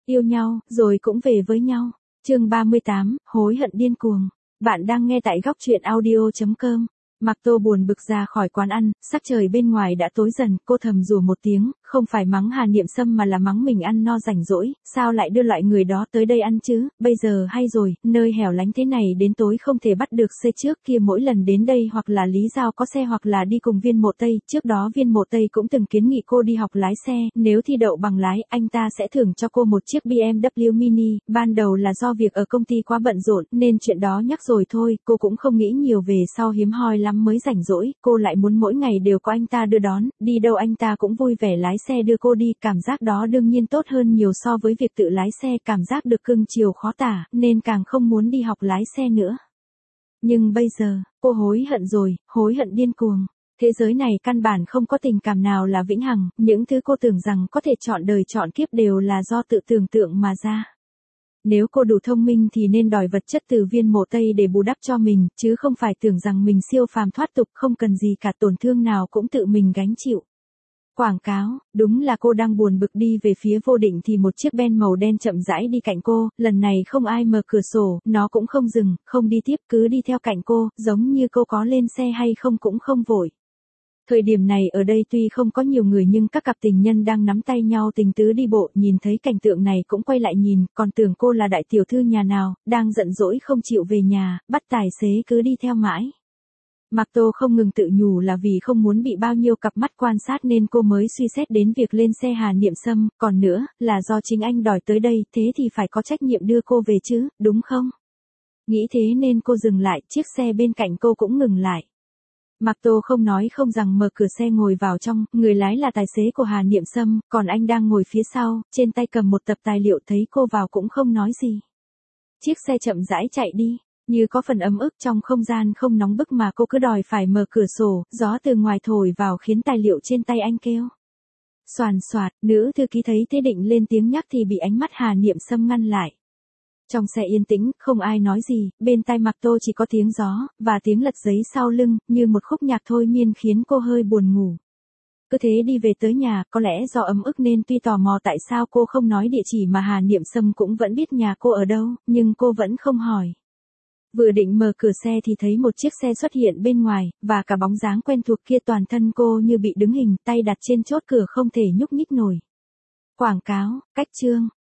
Yêu nhau, rồi cũng về với nhau. Chương 38, hối hận điên cuồng. Bạn đang nghe tại góc truyện audio.com. Mạc Tô buồn bực ra khỏi quán ăn, sắc trời bên ngoài đã tối dần, cô thầm rủa một tiếng, không phải mắng Hà Niệm Sâm mà là mắng mình ăn no rảnh rỗi, sao lại đưa loại người đó tới đây ăn chứ, bây giờ hay rồi, nơi hẻo lánh thế này đến tối không thể bắt được xe, trước kia mỗi lần đến đây hoặc là Lý Giao có xe hoặc là đi cùng Viên Mộ Tây, trước đó Viên Mộ Tây cũng từng kiến nghị cô đi học lái xe, nếu thi đậu bằng lái, anh ta sẽ thưởng cho cô một chiếc BMW Mini, ban đầu là do việc ở công ty quá bận rộn, nên chuyện đó nhắc rồi thôi, cô cũng không nghĩ nhiều về sau hiếm hoi lắm mới rảnh rỗi, cô lại muốn mỗi ngày đều có anh ta đưa đón, đi đâu anh ta cũng vui vẻ lái xe đưa cô đi, cảm giác đó đương nhiên tốt hơn nhiều so với việc tự lái xe, cảm giác được cưng chiều khó tả, nên càng không muốn đi học lái xe nữa. Nhưng bây giờ, cô hối hận rồi, hối hận điên cuồng. Thế giới này căn bản không có tình cảm nào là vĩnh hằng, những thứ cô tưởng rằng có thể chọn đời chọn kiếp đều là do tự tưởng tượng mà ra. Nếu cô đủ thông minh thì nên đòi vật chất từ Viên Mộ Tây để bù đắp cho mình, chứ không phải tưởng rằng mình siêu phàm thoát tục, không cần gì cả, tổn thương nào cũng tự mình gánh chịu. Quảng cáo, đúng là cô đang buồn bực đi về phía Vô Định thì một chiếc Ben màu đen chậm rãi đi cạnh cô, lần này không ai mở cửa sổ, nó cũng không dừng, không đi tiếp, cứ đi theo cạnh cô, giống như cô có lên xe hay không cũng không vội. Thời điểm này ở đây tuy không có nhiều người nhưng các cặp tình nhân đang nắm tay nhau tình tứ đi bộ, nhìn thấy cảnh tượng này cũng quay lại nhìn, còn tưởng cô là đại tiểu thư nhà nào, đang giận dỗi không chịu về nhà, bắt tài xế cứ đi theo mãi. Mạc Tô không ngừng tự nhủ là vì không muốn bị bao nhiêu cặp mắt quan sát nên cô mới suy xét đến việc lên xe Hà Niệm Sâm, còn nữa, là do chính anh đòi tới đây, thế thì phải có trách nhiệm đưa cô về chứ, đúng không? Nghĩ thế nên cô dừng lại, chiếc xe bên cạnh cô cũng ngừng lại. Mạc Tô không nói không rằng mở cửa xe ngồi vào trong, người lái là tài xế của Hà Niệm Sâm, còn anh đang ngồi phía sau, trên tay cầm một tập tài liệu, thấy cô vào cũng không nói gì. Chiếc xe chậm rãi chạy đi, như có phần ấm ức trong không gian không nóng bức mà cô cứ đòi phải mở cửa sổ, gió từ ngoài thổi vào khiến tài liệu trên tay anh kêu. Xoàn xoạt, nữ thư ký thấy thế định lên tiếng nhắc thì bị ánh mắt Hà Niệm Sâm ngăn lại. Trong xe yên tĩnh, không ai nói gì, bên tai Mạc Tô chỉ có tiếng gió, và tiếng lật giấy sau lưng, như một khúc nhạc thôi miên khiến cô hơi buồn ngủ. Cứ thế đi về tới nhà, có lẽ do ấm ức nên tuy tò mò tại sao cô không nói địa chỉ mà Hà Niệm Sâm cũng vẫn biết nhà cô ở đâu, nhưng cô vẫn không hỏi. Vừa định mở cửa xe thì thấy một chiếc xe xuất hiện bên ngoài, và cả bóng dáng quen thuộc kia, toàn thân cô như bị đứng hình, tay đặt trên chốt cửa không thể nhúc nhích nổi. Quảng cáo, cách chương.